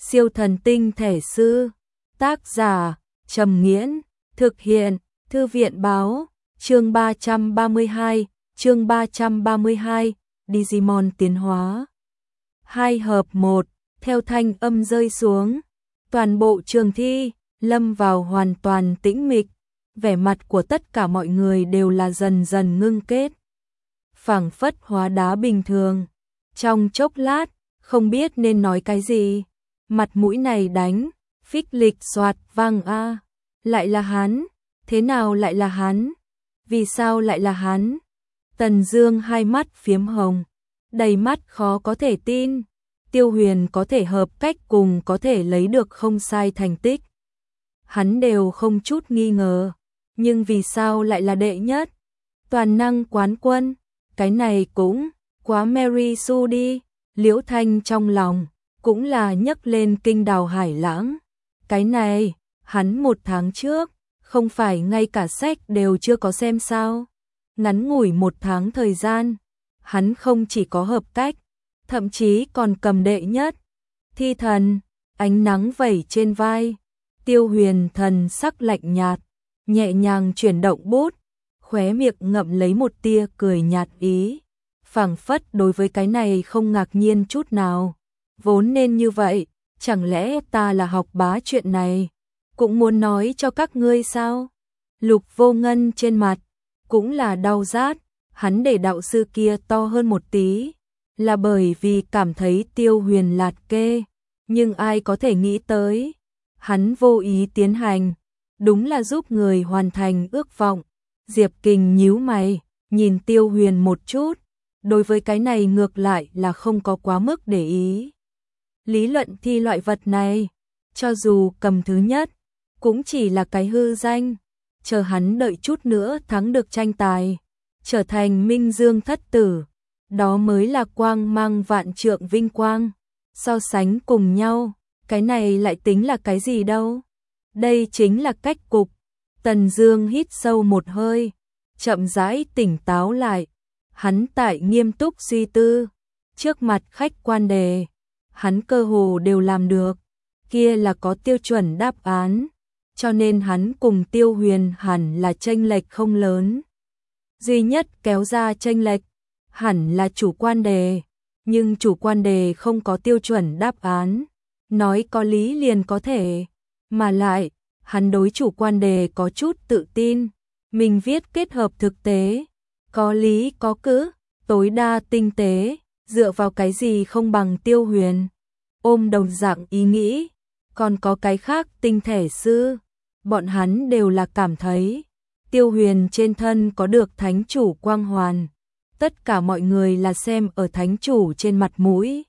Siêu thần tinh thể sư. Tác giả Trầm Nghiễn. Thực hiện Thư viện báo. Chương 332, Digimon tiến hóa. 2 hợp 1, theo thanh âm rơi xuống, toàn bộ trường thi lâm vào hoàn toàn tĩnh mịch, vẻ mặt của tất cả mọi người đều là dần dần ngưng kết, phảng phất hóa đá bình thường. Trong chốc lát, không biết nên nói cái gì, mặt mũi này đánh, phích lịch xoạt vang a, lại là hắn, thế nào lại là hắn? Vì sao lại là hắn? Tần Dương hai mắt phiếm hồng, đầy mắt khó có thể tin. Tiêu Huyền có thể hợp cách cùng có thể lấy được không sai thành tích, hắn đều không chút nghi ngờ, nhưng vì sao lại là đệ nhất? Toàn năng quán quân, cái này cũng quá Mary Sue đi. Liễu Thanh trong lòng cũng là nhấc lên kinh đào hải lãng. Cái này, hắn 1 tháng trước, không phải ngay cả sách đều chưa có xem sao? Ngắn ngủi 1 tháng thời gian, hắn không chỉ có hợp cách, thậm chí còn cầm đệ nhất. Thi thần, ánh nắng vẩy trên vai, Tiêu Huyền thần sắc lạnh nhạt, nhẹ nhàng chuyển động bút, khóe miệng ngậm lấy một tia cười nhạt ý, phảng phất đối với cái này không ngạc nhiên chút nào. Vốn nên như vậy, chẳng lẽ ta là học bá chuyện này, cũng muốn nói cho các ngươi sao? Lục Vô Ngân trên mặt cũng là đau rát, hắn để đạo sư kia to hơn một tí, là bởi vì cảm thấy Tiêu Huyền lạt kê, nhưng ai có thể nghĩ tới, hắn vô ý tiến hành, đúng là giúp người hoàn thành ước vọng. Diệp Kình nhíu mày, nhìn Tiêu Huyền một chút, đối với cái này ngược lại là không có quá mức để ý. Lý luận thi loại vật này, cho dù cầm thứ nhất, cũng chỉ là cái hư danh, chờ hắn đợi chút nữa thắng được tranh tài, trở thành Minh Dương thất tử, đó mới là quang mang vạn trượng vinh quang. So sánh cùng nhau, cái này lại tính là cái gì đâu? Đây chính là cách cục. Tần Dương hít sâu một hơi, chậm rãi tỉnh táo lại, hắn tại nghiêm túc suy tư, trước mặt khách quan đề, hắn cơ hồ đều làm được, kia là có tiêu chuẩn đáp án, cho nên hắn cùng Tiêu Huyền hẳn là chênh lệch không lớn. Duy nhất kéo ra chênh lệch hẳn là chủ quan đề, nhưng chủ quan đề không có tiêu chuẩn đáp án, nói có lý liền có thể, mà lại, hắn đối chủ quan đề có chút tự tin, mình viết kết hợp thực tế, có lý có cứ, tối đa tinh tế, dựa vào cái gì không bằng Tiêu Huyền. Ôm đồng dạng ý nghĩ, còn có cái khác tinh thể sư, bọn hắn đều là cảm thấy Tiêu Huyền trên thân có được thánh chủ quang hoàn. Tất cả mọi người là xem ở thánh chủ trên mặt mũi,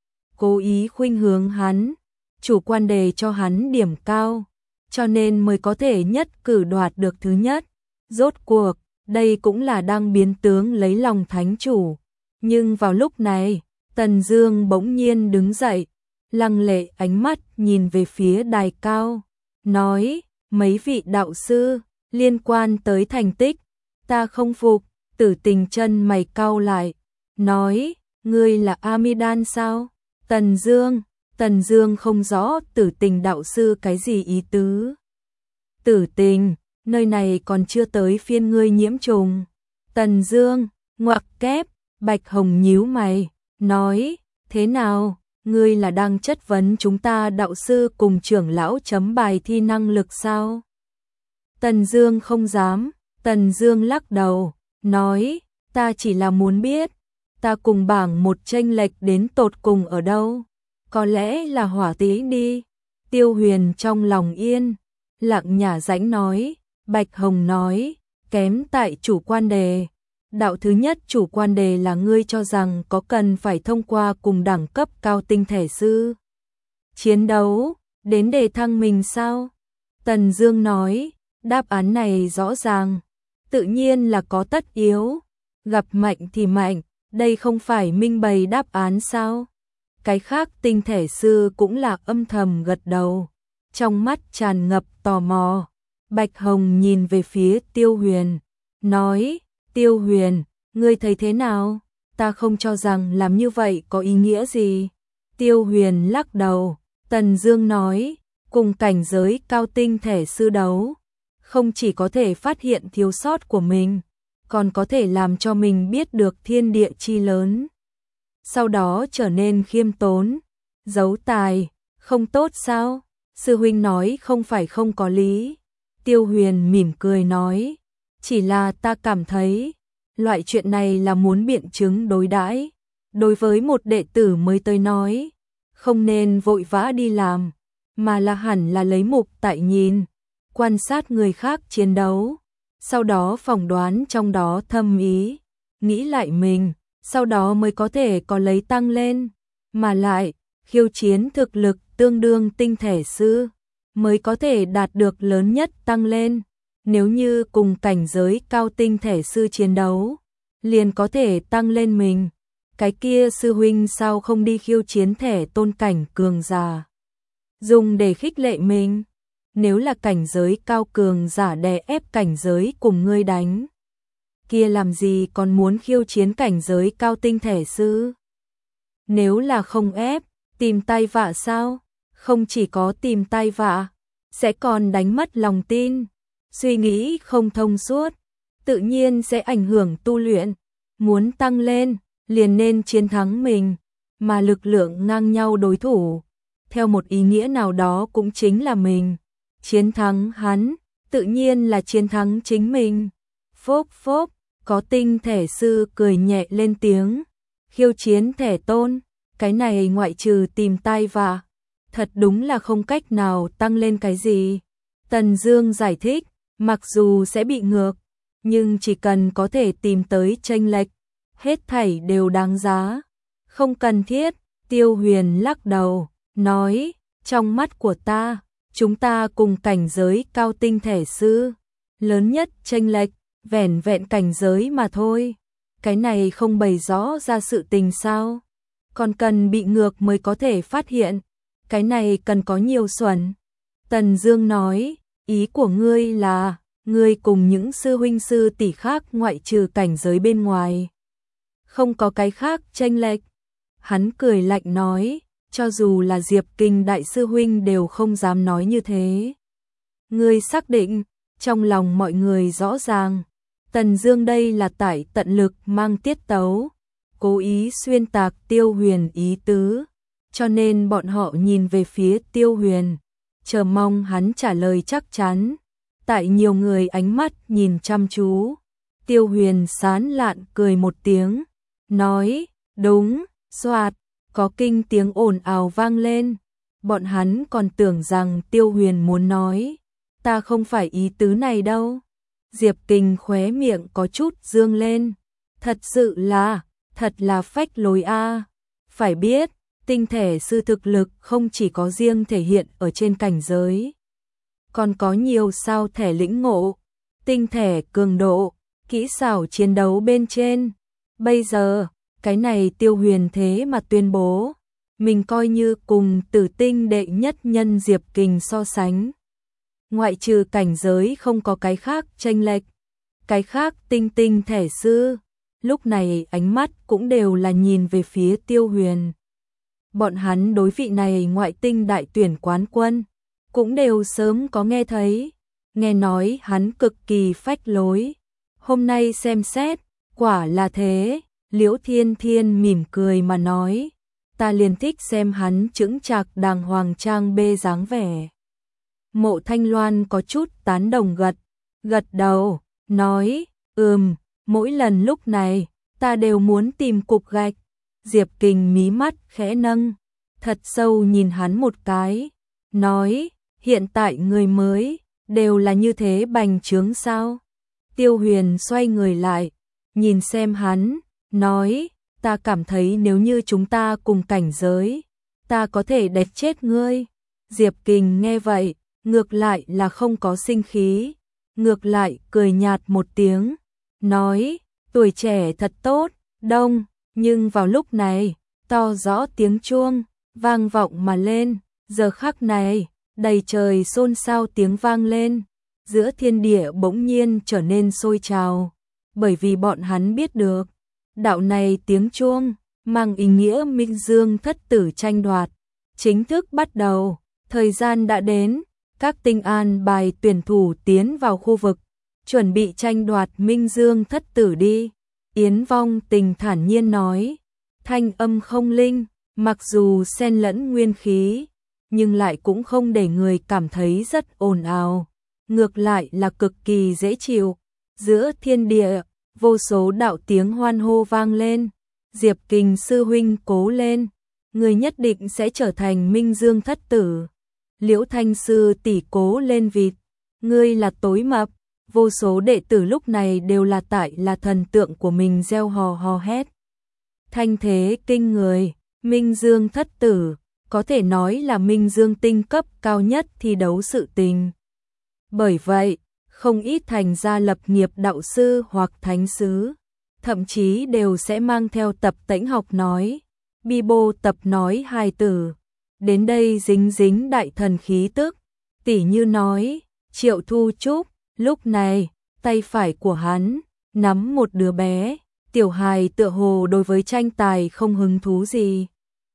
cố ý khuynh hướng hắn, chủ quan đề cho hắn điểm cao, cho nên mới có thể nhất cử đoạt được thứ nhất. Rốt cuộc, đây cũng là đang biến tướng lấy lòng thánh chủ. Nhưng vào lúc này, Tần Dương bỗng nhiên đứng dậy, lăng lệ ánh mắt nhìn về phía đài cao, nói, mấy vị đạo sư, liên quan tới thành tích, ta không phục. Tử Tình chân mày cau lại, nói, ngươi là Amidan sao? Tần Dương không rõ Tử Tình đạo sư cái gì ý tứ. Tử Tình, nơi này còn chưa tới phiên ngươi nhiễm trùng. Tần Dương, ngoặc kép, Bạch Hồng nhíu mày, nói, thế nào, ngươi là đang chất vấn chúng ta đạo sư cùng trưởng lão chấm bài thi năng lực sao? Tần Dương không dám, Tần Dương lắc đầu, nói, ta chỉ là muốn biết, ta cùng bảng một chênh lệch đến tột cùng ở đâu, có lẽ là hỏa tí đi. Tiêu Huyền trong lòng yên, lặng nhả rãnh nói, Bạch Hồng nói, kém tại chủ quan đề. Đạo thứ nhất chủ quan đề là ngươi cho rằng có cần phải thông qua cùng đẳng cấp cao tinh thể sư chiến đấu, đến để thăng mình sao? Tần Dương nói, đáp án này rõ ràng, tự nhiên là có tất yếu, gặp mạnh thì mạnh, đây không phải minh bày đáp án sao? Cái khác tinh thể sư cũng là âm thầm gật đầu, trong mắt tràn ngập tò mò. Bạch Hồng nhìn về phía Tiêu Huyền, nói, Tiêu Huyền, ngươi thấy thế nào? Ta không cho rằng làm như vậy có ý nghĩa gì. Tiêu Huyền lắc đầu, Tần Dương nói, cùng cảnh giới cao tinh thể sư đấu, không chỉ có thể phát hiện thiếu sót của mình, còn có thể làm cho mình biết được thiên địa chi lớn. Sau đó trở nên khiêm tốn, giấu tài, không tốt sao? Sư huynh nói không phải không có lý. Tiêu Huyền mỉm cười nói, chỉ là ta cảm thấy, loại chuyện này là muốn biện chứng đối đãi. Đối với một đệ tử mới tới nói, không nên vội vã đi làm, mà là hẳn là lấy mục tại nhìn, quan sát người khác chiến đấu, sau đó phỏng đoán trong đó thâm ý, nghĩ lại mình, sau đó mới có thể có lấy tăng lên, mà lại, khiêu chiến thực lực tương đương tinh thể sư, mới có thể đạt được lớn nhất tăng lên. Nếu như cùng cảnh giới cao tinh thể sư chiến đấu, liền có thể tăng lên mình. Cái kia sư huynh sao không đi khiêu chiến thể tôn cảnh cường giả, dùng để khích lệ mình. Nếu là cảnh giới cao cường giả đè ép cảnh giới cùng ngươi đánh, kia làm gì còn muốn khiêu chiến cảnh giới cao tinh thể sư? Nếu là không ép, tìm tai vạ sao? Không chỉ có tìm tai vạ, sẽ còn đánh mất lòng tin, suy nghĩ không thông suốt, tự nhiên sẽ ảnh hưởng tu luyện. Muốn tăng lên, liền nên chiến thắng mình, mà lực lượng ngang nhau đối thủ, theo một ý nghĩa nào đó cũng chính là mình. Chiến thắng hắn, tự nhiên là chiến thắng chính mình. Phốp phốp, có tinh thể sư cười nhẹ lên tiếng. Khiêu chiến thể tôn, cái này ngoại trừ tìm tai vạ, thật đúng là không cách nào tăng lên cái gì. Tần Dương giải thích, mặc dù sẽ bị ngược, nhưng chỉ cần có thể tìm tới chênh lệch, hết thảy đều đáng giá. Không cần thiết. Tiêu Huyền lắc đầu, nói, trong mắt của ta, chúng ta cùng cảnh giới cao tinh thể sư, lớn nhất chênh lệch, vẻn vẹn cảnh giới mà thôi. Cái này không bày rõ ra sự tình sao? Còn cần bị ngược mới có thể phát hiện. Cái này cần có nhiều xuẩn. Tần Dương nói, ý của ngươi là, ngươi cùng những sư huynh sư tỷ khác ngoại trừ cảnh giới bên ngoài, không có cái khác chênh lệch. Hắn cười lạnh nói, cho dù là Diệp Kình đại sư huynh đều không dám nói như thế. Ngươi xác định? Trong lòng mọi người rõ ràng, Tần Dương đây là tại tận lực mang tiết tấu, cố ý xuyên tạc Tiêu Huyền ý tứ, cho nên bọn họ nhìn về phía Tiêu Huyền, chờ mong hắn trả lời chắc chắn. Tại nhiều người ánh mắt nhìn chăm chú, Tiêu Huyền sán lạn cười một tiếng, nói, đúng. Soạt, có kinh tiếng ồn ào vang lên. Bọn hắn còn tưởng rằng Tiêu Huyền muốn nói, ta không phải ý tứ này đâu. Diệp Kình khóe miệng có chút dương lên, thật sự là, thật là phách lối a. Phải biết, tinh thể sư thực lực không chỉ có riêng thể hiện ở trên cảnh giới, còn có nhiều sao thể lĩnh ngộ, tinh thể cường độ, kỹ xảo chiến đấu bên trên. Bây giờ, cái này Tiêu Huyền thế mà tuyên bố, mình coi như cùng tử tinh đệ nhất nhân Diệp Kình so sánh. Ngoại trừ cảnh giới không có cái khác chênh lệch, cái khác tinh thể sư, lúc này ánh mắt cũng đều là nhìn về phía Tiêu Huyền. Bọn hắn đối vị này ngoại tinh đại tuyển quán quân, cũng đều sớm có nghe thấy, nghe nói hắn cực kỳ phách lối. Hôm nay xem xét, quả là thế. Liễu Thiên Thiên mỉm cười mà nói, ta liền thích xem hắn chững chạc đàng hoàng trang bê dáng vẻ. Mộ Thanh Loan có chút tán đồng gật đầu, nói, mỗi lần lúc này, ta đều muốn tìm cục gạch. Diệp Kình mí mắt khẽ nâng, thật sâu nhìn hắn một cái, nói, hiện tại người mới, đều là như thế bành trướng sao? Tiêu Huyền xoay người lại, nhìn xem hắn, nói, ta cảm thấy nếu như chúng ta cùng cảnh giới, ta có thể đánh chết ngươi. Diệp Kình nghe vậy, ngược lại là không có sinh khí, ngược lại cười nhạt một tiếng, nói, tuổi trẻ thật tốt, đông. Nhưng vào lúc này, to rõ tiếng chuông, vang vọng mà lên, giờ khắc này, đầy trời xôn xao tiếng vang lên, giữa thiên địa bỗng nhiên trở nên sôi trào, bởi vì bọn hắn biết được, đạo này tiếng chuông, mang ý nghĩa minh dương thất tử tranh đoạt, chính thức bắt đầu, thời gian đã đến, các tinh an bài tuyển thủ tiến vào khu vực, chuẩn bị tranh đoạt Minh Dương thất tử đi. Yến Vong Tình thản nhiên nói, thanh âm không linh, mặc dù xen lẫn nguyên khí, nhưng lại cũng không để người cảm thấy rất ồn ào, ngược lại là cực kỳ dễ chịu. Giữa thiên địa, vô số đạo tiếng hoan hô vang lên, Diệp Kình sư huynh cố lên, người nhất định sẽ trở thành Minh Dương thất tử. Liễu Thanh sư tỷ cố lên vịt, ngươi là tối mập. Vô số đệ tử lúc này đều là là thần tượng của mình reo hò hò hét. Thanh thế kinh người, Minh Dương thất tử, có thể nói là Minh Dương tinh cấp cao nhất thi đấu sự tình. Bởi vậy, không ít thành gia lập nghiệp đạo sư hoặc thánh sứ, thậm chí đều sẽ mang theo tập tễnh học nói, Bibo tập nói hài tử. Đến đây dính dính đại thần khí tức, tỉ như nói, Triệu Thu Trúc, lúc này, tay phải của hắn, nắm một đứa bé, tiểu hài tựa hồ đối với tranh tài không hứng thú gì.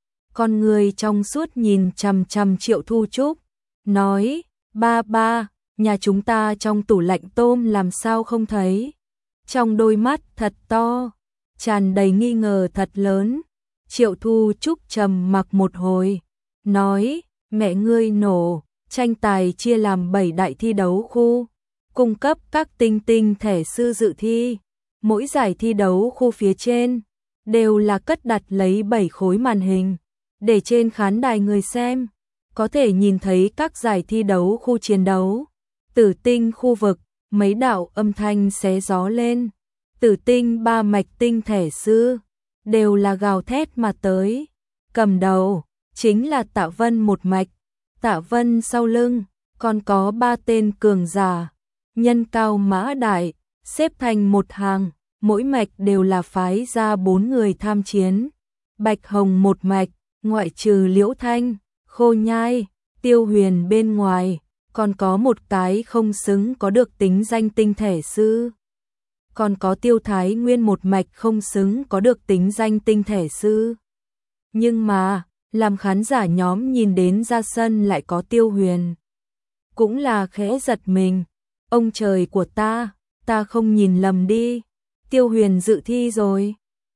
Con người trong suốt nhìn chằm chằm Triệu Thu Trúc, nói, ba, nhà chúng ta trong tủ lạnh tôm làm sao không thấy. Trong đôi mắt thật to, tràn đầy nghi ngờ thật lớn. Triệu Thu Trúc trầm mặc một hồi, nói, mẹ ngươi nổ, tranh tài chia làm 7 đại thi đấu khu, cung cấp các tinh tinh thẻ sư dự thi. Mỗi giải thi đấu khu phía trên đều là cất đặt lấy 7 khối màn hình, để trên khán đài người xem có thể nhìn thấy các giải thi đấu khu chiến đấu. Tử tinh khu vực, mấy đạo âm thanh xé gió lên. Tử tinh 3 mạch tinh thẻ sư đều là gào thét mà tới. Cầm đầu chính là Tạ Vân một mạch, Tạ Vân sau lưng còn có 3 tên cường giả, nhân cao mã đại, xếp thành một hàng, mỗi mạch đều là phái ra 4 người tham chiến. Bạch Hồng một mạch, ngoại trừ Liễu Thanh, Khô Nhai, Tiêu Huyền bên ngoài, còn có một cái không xứng có được tính danh tinh thể sư. Còn có Tiêu Thái Nguyên một mạch không xứng có được tính danh tinh thể sư. Nhưng mà, làm khán giả nhóm nhìn đến ra sân lại có Tiêu Huyền. Cũng là khẽ giật mình, ông trời của ta không nhìn lầm đi, Tiêu Huyền dự thi rồi.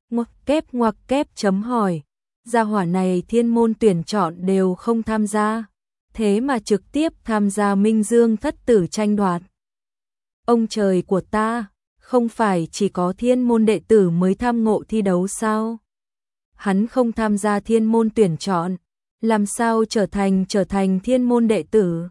Ngoặc kép chấm hỏi, gia hỏa này thiên môn tuyển chọn đều không tham gia, thế mà trực tiếp tham gia Minh Dương thất tử tranh đoạt. Ông trời của ta, không phải chỉ có thiên môn đệ tử mới tham ngộ thi đấu sao? Hắn không tham gia thiên môn tuyển chọn, làm sao trở thành thiên môn đệ tử?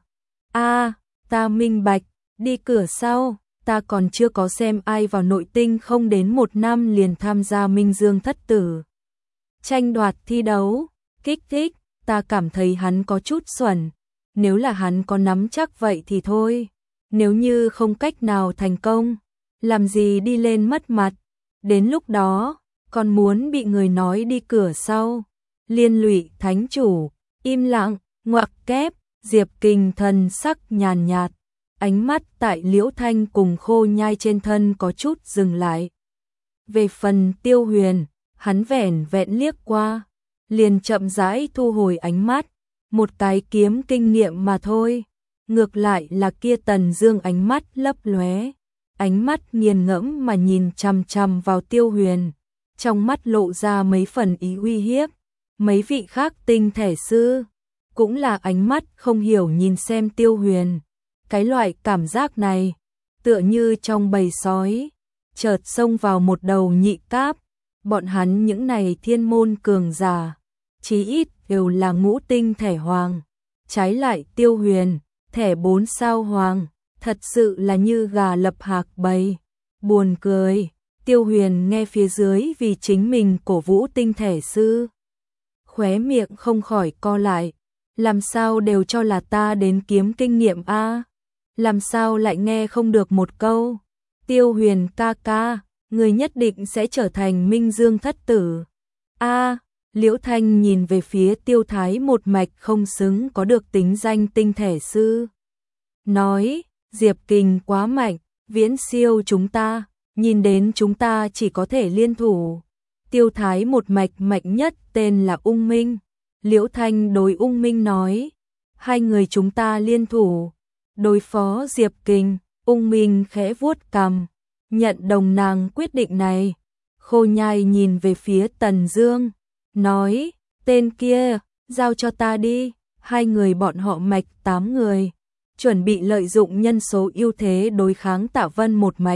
Ta minh bạch, đi cửa sau, ta còn chưa có xem ai vào nội tinh không đến 1 năm liền tham gia Minh Dương thất tử tranh đoạt thi đấu, kích thích, ta cảm thấy hắn có chút xuẩn, nếu là hắn có nắm chắc vậy thì thôi, nếu như không cách nào thành công, làm gì đi lên mất mặt, đến lúc đó, còn muốn bị người nói đi cửa sau. Liên lụy thánh chủ, im lặng, ngoặc kép, Diệp Kình thần sắc nhàn nhạt, ánh mắt tại Liễu Thanh cùng Khô Nhai trên thân có chút dừng lại. Về phần Tiêu Huyền, hắn vẻn vẹn liếc qua, liền chậm rãi thu hồi ánh mắt, một cái kiếm kinh nghiệm mà thôi. Ngược lại là kia Tần Dương ánh mắt lấp lóe, ánh mắt nghiền ngẫm mà nhìn chằm chằm vào Tiêu Huyền, trong mắt lộ ra mấy phần ý uy hiếp. Mấy vị khác tinh thể sư cũng là ánh mắt không hiểu nhìn xem Tiêu Huyền. Cái loại cảm giác này, tựa như trong bầy sói, chợt xông vào một đầu nhị cáp. Bọn hắn những này thiên môn cường giả, chí ít đều là ngũ tinh thẻ hoàng. Trái lại Tiêu Huyền, thẻ 4 sao hoàng, thật sự là như gà lập hạc bầy. Buồn cười, Tiêu Huyền nghe phía dưới vì chính mình cổ vũ tinh thể sư. Khóe miệng không khỏi co lại, làm sao đều cho là ta đến kiếm kinh nghiệm a, làm sao lại nghe không được một câu. Tiêu Huyền ca ca, người nhất định sẽ trở thành Minh Dương thất tử. Liễu Thanh nhìn về phía Tiêu Thái một mạch không xứng có được tính danh tinh thể sư. Nói, Diệp Kình quá mạnh, viễn siêu chúng ta, nhìn đến chúng ta chỉ có thể liên thủ. Tiêu Thái một mạch mạnh nhất tên là Ung Minh, Liễu Thanh đối Ung Minh nói, hai người chúng ta liên thủ, đối phó Diệp Kình. Ung Minh khẽ vuốt cằm, nhận đồng nàng quyết định này. Khô Nhai nhìn về phía Tần Dương, nói, tên kia, giao cho ta đi. Hai người bọn họ mạch 8 người, chuẩn bị lợi dụng nhân số ưu thế đối kháng Tạ Vân một mạch.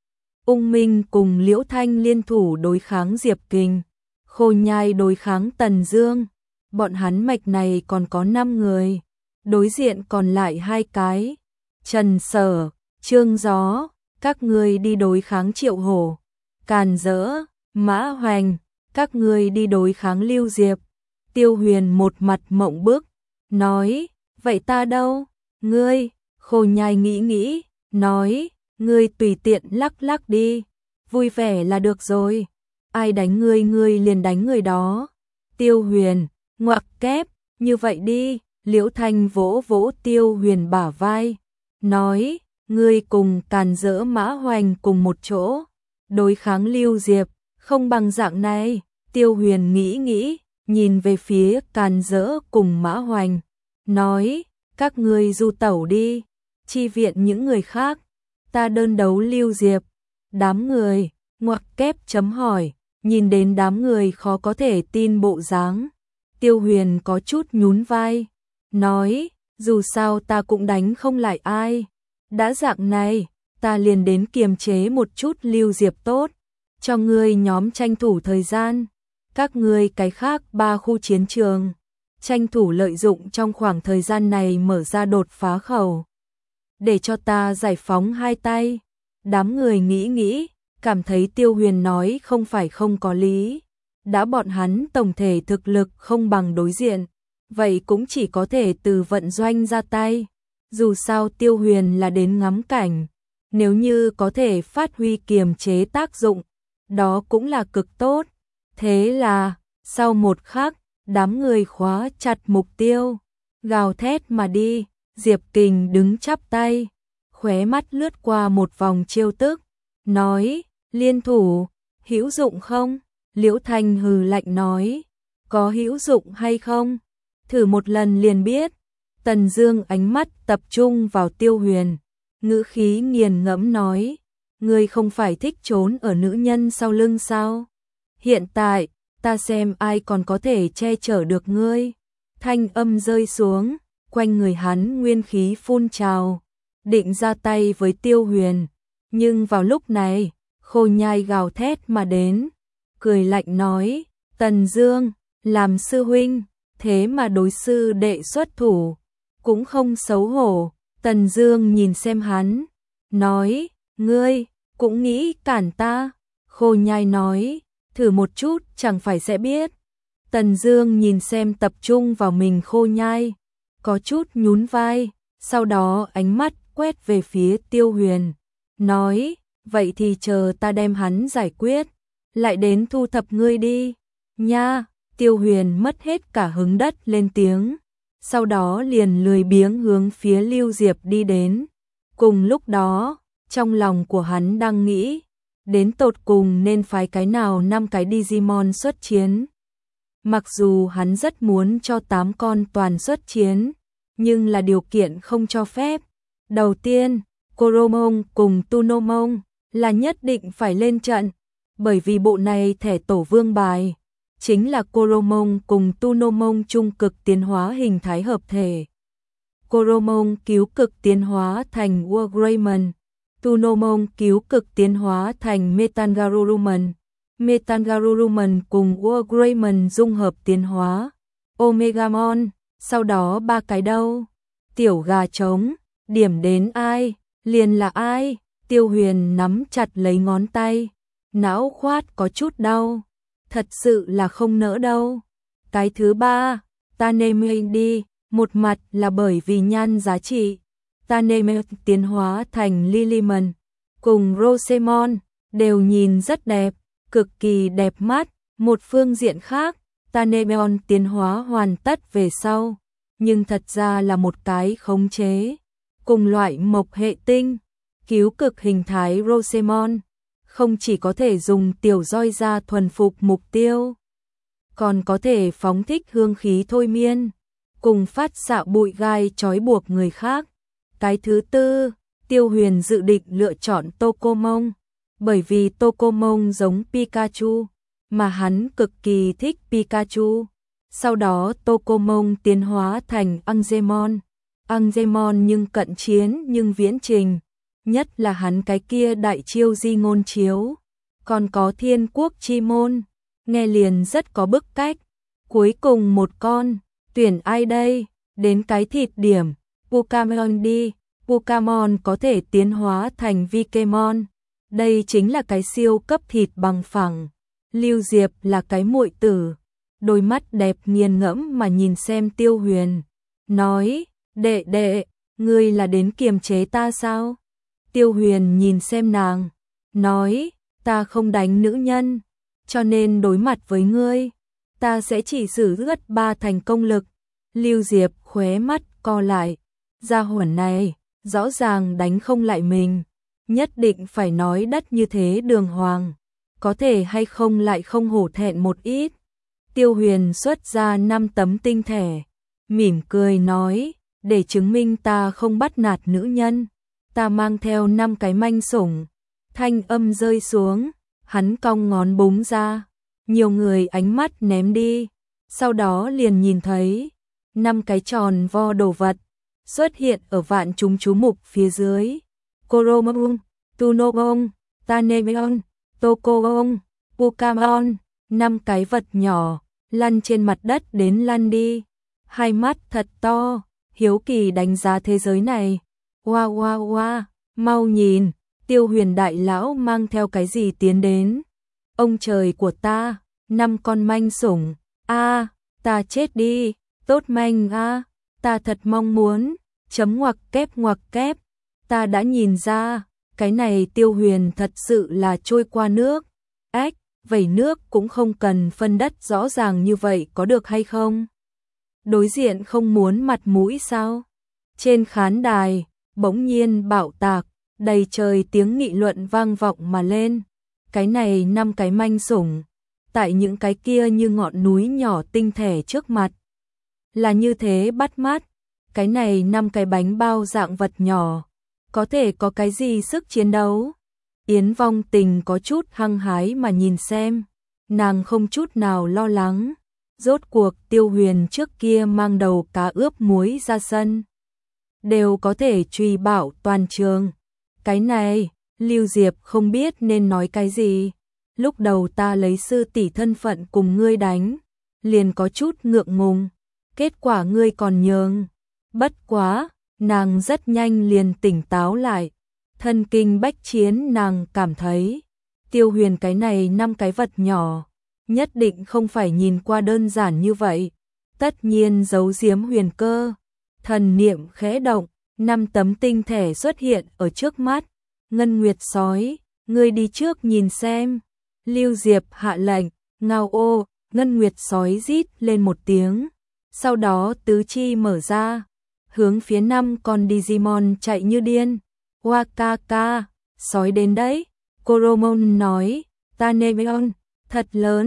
Ung Minh cùng Liễu Thanh liên thủ đối kháng Diệp Kình, Khô Nhai đối kháng Tần Dương. Bọn hắn mạch này còn có 5 người, đối diện còn lại 2 cái. Trần Sở, Trương Gió, các ngươi đi đối kháng Triệu Hổ. Càn Dỡ, Mã Hoành, các ngươi đi đối kháng Lưu Diệp. Tiêu Huyền một mặt mộng bức, nói, vậy ta đâu? Ngươi, Khô Nhai nghĩ, nói, ngươi tùy tiện lắc lắc đi, vui vẻ là được rồi. Ai đánh ngươi liền đánh người đó. Tiêu Huyền, ngoặc kép, như vậy đi. Liễu Thanh vỗ vỗ Tiêu Huyền bả vai, nói, ngươi cùng Càn Dỡ Mã Hoành cùng một chỗ, đối kháng Lưu Diệp, không bằng dạng này. Tiêu Huyền nghĩ, nhìn về phía Càn Dỡ cùng Mã Hoành, nói, các ngươi du tẩu đi, chi viện những người khác, ta đơn đấu Lưu Diệp. Đám người, ngoặc kép chấm hỏi, nhìn đến đám người khó có thể tin bộ dáng. Tiêu Huyền có chút nhún vai, nói, dù sao ta cũng đánh không lại ai. Đã dạng này, ta liền đến kiềm chế một chút Lưu Diệp tốt, cho ngươi nhóm tranh thủ thời gian. Các ngươi cái khác 3 khu chiến trường, tranh thủ lợi dụng trong khoảng thời gian này mở ra đột phá khẩu, để cho ta giải phóng hai tay. Đám người nghĩ, cảm thấy Tiêu Huyền nói không phải không có lý. Đã bọn hắn tổng thể thực lực không bằng đối diện, vậy cũng chỉ có thể từ vận doanh ra tay. Dù sao Tiêu Huyền là đến ngắm cảnh, nếu như có thể phát huy kiềm chế tác dụng, đó cũng là cực tốt. Thế là, sau một khắc, đám người khóa chặt mục tiêu, gào thét mà đi. Diệp Kình đứng chắp tay, khóe mắt lướt qua một vòng trêu tức, nói, liên thủ, hữu dụng không? Liễu Thanh hừ lạnh nói, có hữu dụng hay không? Thử một lần liền biết. Tần Dương ánh mắt tập trung vào Tiêu Huyền, ngữ khí nghiền ngẫm nói, ngươi không phải thích trốn ở nữ nhân sau lưng sao? Hiện tại, ta xem ai còn có thể che chở được ngươi. Thanh âm rơi xuống, quanh người hắn nguyên khí phun trào, định ra tay với Tiêu Huyền. Nhưng vào lúc này, Khô Nhai gào thét mà đến, cười lạnh nói, Tần Dương, làm sư huynh, thế mà đối sư đệ xuất thủ, cũng không xấu hổ. Tần Dương nhìn xem hắn, nói, ngươi, cũng nghĩ cản ta. Khô Nhai nói, thử một chút chẳng phải sẽ biết. Tần Dương nhìn xem tập trung vào mình Khô Nhai, có chút nhún vai, sau đó ánh mắt quét về phía Tiêu Huyền, nói, vậy thì chờ ta đem hắn giải quyết, lại đến thu thập ngươi đi, nha. Tiêu Huyền mất hết cả hứng đất lên tiếng, sau đó liền lười biếng hướng phía Lưu Diệp đi đến. Cùng lúc đó, trong lòng của hắn đang nghĩ, đến tột cùng nên phái cái nào 5 cái Digimon xuất chiến. Mặc dù hắn rất muốn cho 8 con toàn xuất chiến, nhưng là điều kiện không cho phép. Đầu tiên, Coromon cùng Tunomon là nhất định phải lên trận, bởi vì bộ này thẻ tổ vương bài chính là Coromon cùng Tunomon trung cực tiến hóa hình thái hợp thể. Coromon cứu cực tiến hóa thành Wargreymon, Tunomon cứu cực tiến hóa thành Metangarurumon. Metangarurumon cùng Wargreymon dung hợp tiến hóa Omegamon, sau đó 3 cái đâu? Tiểu gà trống, điểm đến ai, liền là ai. Tiêu Huyền nắm chặt lấy ngón tay, não khoát có chút đau, thật sự là không nỡ đâu. Cái thứ 3, Tanemei đi, một mặt là bởi vì nhan giá trị, Tanemei tiến hóa thành Lilimon cùng Rosemon đều nhìn rất đẹp, cực kỳ đẹp mắt. Một phương diện khác, Tanemon tiến hóa hoàn tất về sau, nhưng thật ra là một cái khống chế cùng loại mộc hệ tinh. Cứu cực hình thái Rosemon không chỉ có thể dùng tiểu roi ra thuần phục mục tiêu, còn có thể phóng thích hương khí thôi miên, cùng phát xạ bụi gai trói buộc người khác. Cái thứ tư, Tiêu Huyền dự định lựa chọn Tokomon, bởi vì Tokomon giống Pikachu, mà hắn cực kỳ thích Pikachu. Sau đó Tokomon tiến hóa thành Angemon. Angemon nhưng cận chiến nhưng viễn trình, nhất là hắn cái kia đại chiêu di ngôn chiếu, còn có thiên quốc chi môn, nghe liền rất có bức cách. Cuối cùng một con, tuyển ai đây? Đến cái thịt điểm, Pukamon đi. Pukamon có thể tiến hóa thành Vikemon, đây chính là cái siêu cấp thịt bằng phẳng. Lưu Diệp là cái muội tử, đôi mắt đẹp nghiền ngẫm mà nhìn xem Tiêu Huyền, nói, đệ đệ, ngươi là đến kiềm chế ta sao? Tiêu Huyền nhìn xem nàng, nói, ta không đánh nữ nhân, cho nên đối mặt với ngươi, ta sẽ chỉ sử gấp 3 thành công lực. Lưu Diệp khóe mắt co lại, gia hỏa này, rõ ràng đánh không lại mình, nhất định phải nói đất như thế đường hoàng, có thể hay không lại không hổ thẹn một ít. Tiêu Huyền xuất ra 5 tấm tinh thẻ, mỉm cười nói, để chứng minh ta không bắt nạt nữ nhân, ta mang theo 5 cái manh sủng. Thanh âm rơi xuống, hắn cong ngón búng ra, nhiều người ánh mắt ném đi, sau đó liền nhìn thấy 5 cái tròn vo đồ vật xuất hiện ở vạn chúng chú mục phía dưới. Koromon, Tunobon, Tanemeon, Tokoon, Pukamon, 5 cái vật nhỏ lăn trên mặt đất đến lăn đi, hai mắt thật to, hiếu kỳ đánh giá thế giới này. Wow wow wow, mau nhìn, Tiêu Huyền đại lão mang theo cái gì tiến đến? Ông trời của ta, 5 con manh sủng, a, ta chết đi, tốt manh a, ta thật mong muốn, chấm ngoặc kép, ta đã nhìn ra, cái này Tiêu Huyền thật sự là trôi qua nước, ếch, vẩy nước cũng không cần phân đất rõ ràng như vậy có được hay không? Đối diện không muốn mặt mũi sao? Trên khán đài, bỗng nhiên bạo tạc, đầy trời tiếng nghị luận vang vọng mà lên. Cái này 5 cái manh sủng, tại những cái kia như ngọn núi nhỏ tinh thể trước mặt. Là như thế bắt mắt, cái này 5 cái bánh bao dạng vật nhỏ, có thể có cái gì sức chiến đấu? Yến Vong Tình có chút hăng hái mà nhìn xem, nàng không chút nào lo lắng. Rốt cuộc Tiêu Huyền trước kia mang đầu cá ướp muối ra sân, đều có thể truy bảo toàn trường. Cái này, Lưu Diệp không biết nên nói cái gì. Lúc đầu ta lấy sư tỷ thân phận cùng ngươi đánh, liền có chút ngượng ngùng, kết quả ngươi còn nhường. Bất quá, nàng rất nhanh liền tỉnh táo lại. Thân kinh bách chiến nàng cảm thấy, Tiêu Huyền cái này 5 cái vật nhỏ, nhất định không phải nhìn qua đơn giản như vậy. Tất nhiên giấu giếm huyền cơ. Thần niệm khẽ động, 5 tấm tinh thể xuất hiện ở trước mắt. Ngân Nguyệt sói, ngươi đi trước nhìn xem. Lưu Diệp hạ lệnh, ngao ô, Ngân Nguyệt sói rít lên một tiếng. Sau đó tứ chi mở ra, hướng phía 5 con Digimon chạy như điên. Wakaka, sói đến đấy. Koromon nói, Tanemeon, thật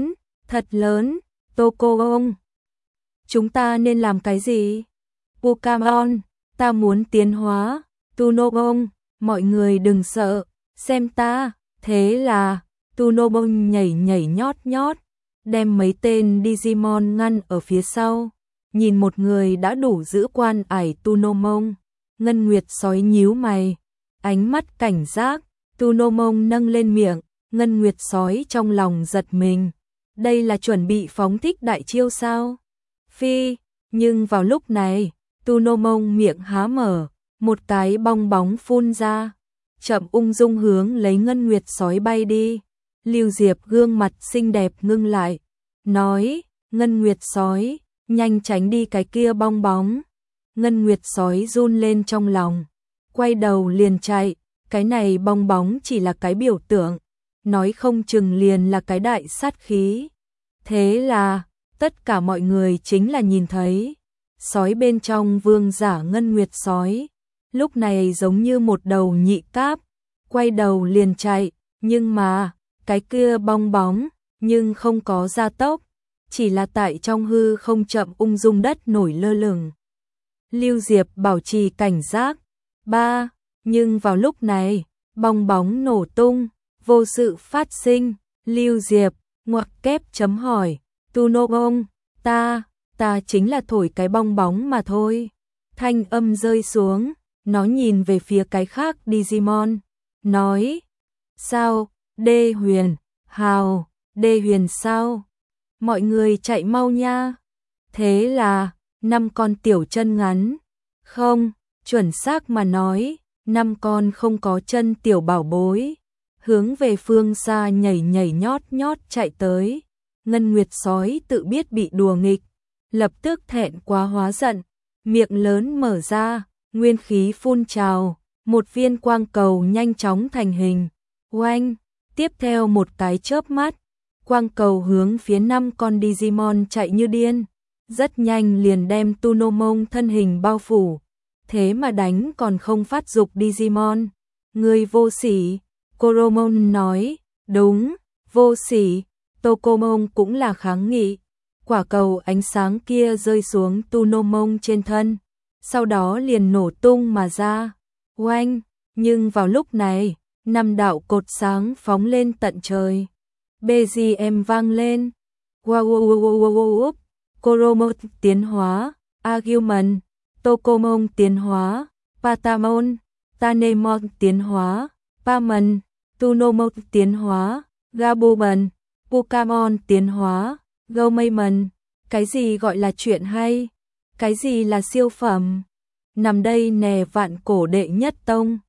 lớn, Tokoon. Chúng ta nên làm cái gì? Pukamon, ta muốn tiến hóa. Tunobon, mọi người đừng sợ, xem ta. Thế là, Tunobon nhảy nhót, đem mấy tên Digimon ngăn ở phía sau. Nhìn một người đã đủ giữ quan ải Tunomon. Ngân Nguyệt sói nhíu mày, ánh mắt cảnh giác. Tunomon nâng lên miệng, Ngân Nguyệt sói trong lòng giật mình. Đây là chuẩn bị phóng thích đại chiêu sao? Phi, nhưng vào lúc này, Tunomon miệng há mở, một cái bong bóng phun ra, chậm ung dung hướng lấy Ngân Nguyệt sói bay đi. Lưu Diệp gương mặt xinh đẹp ngưng lại, nói, Ngân Nguyệt sói, nhanh tránh đi cái kia bong bóng. Ngân Nguyệt sói run lên trong lòng, quay đầu liền chạy. Cái này bong bóng chỉ là cái biểu tượng, nói không chừng liền là cái đại sát khí. Thế là, tất cả mọi người chính là nhìn thấy, sói bên trong vương giả Ngân Nguyệt sói, lúc này giống như một đầu nhị cáp, quay đầu liền chạy, nhưng mà, cái kia bong bóng, nhưng không có gia tốc, chỉ là tại trong hư không chậm ung dung đất nổi lơ lửng. Lưu Diệp bảo trì cảnh giác. 3. Nhưng vào lúc này, bong bóng nổ tung, vô sự phát sinh. Lưu Diệp ngoặc kép chấm hỏi, Tu Nô Bông, ta chính là thổi cái bong bóng mà thôi. Thanh âm rơi xuống, nó nhìn về phía cái khác Digimon, nói, sao, Đê Huyền, hào, Đê Huyền sao? Mọi người chạy mau nha. Thế là, 5 con tiểu chân ngắn. Không, chuẩn xác mà nói, 5 con không có chân tiểu bảo bối. Hướng về phương xa nhảy nhảy nhót nhót chạy tới. Ngân Nguyệt sói tự biết bị đùa nghịch, lập tức thẹn quá hóa giận, miệng lớn mở ra, nguyên khí phun trào, một viên quang cầu nhanh chóng thành hình. Oanh, tiếp theo một cái chớp mắt, quang cầu hướng phía 5 con Digimon chạy như điên, rất nhanh liền đem Tunomon thân hình bao phủ, thế mà đánh còn không phát dục Digimon. Người vô sỉ, Coromon nói, đúng, vô sỉ. Tokomon cũng là kháng nghị. Quả cầu ánh sáng kia rơi xuống Tunomon trên thân, sau đó liền nổ tung mà ra. Oanh, nhưng vào lúc này, 5 đạo cột sáng phóng lên tận trời. BGM vang lên. Wow, Coromon tiến hóa, Agumon, Tokomon tiến hóa, Patamon, Tanemon tiến hóa, Pamon, Tunomon tiến hóa, Gabumon, Pokemon tiến hóa, Gomaimon. Cái gì gọi là chuyện hay? Cái gì là siêu phẩm? Nằm đây nè vạn cổ đệ nhất tông.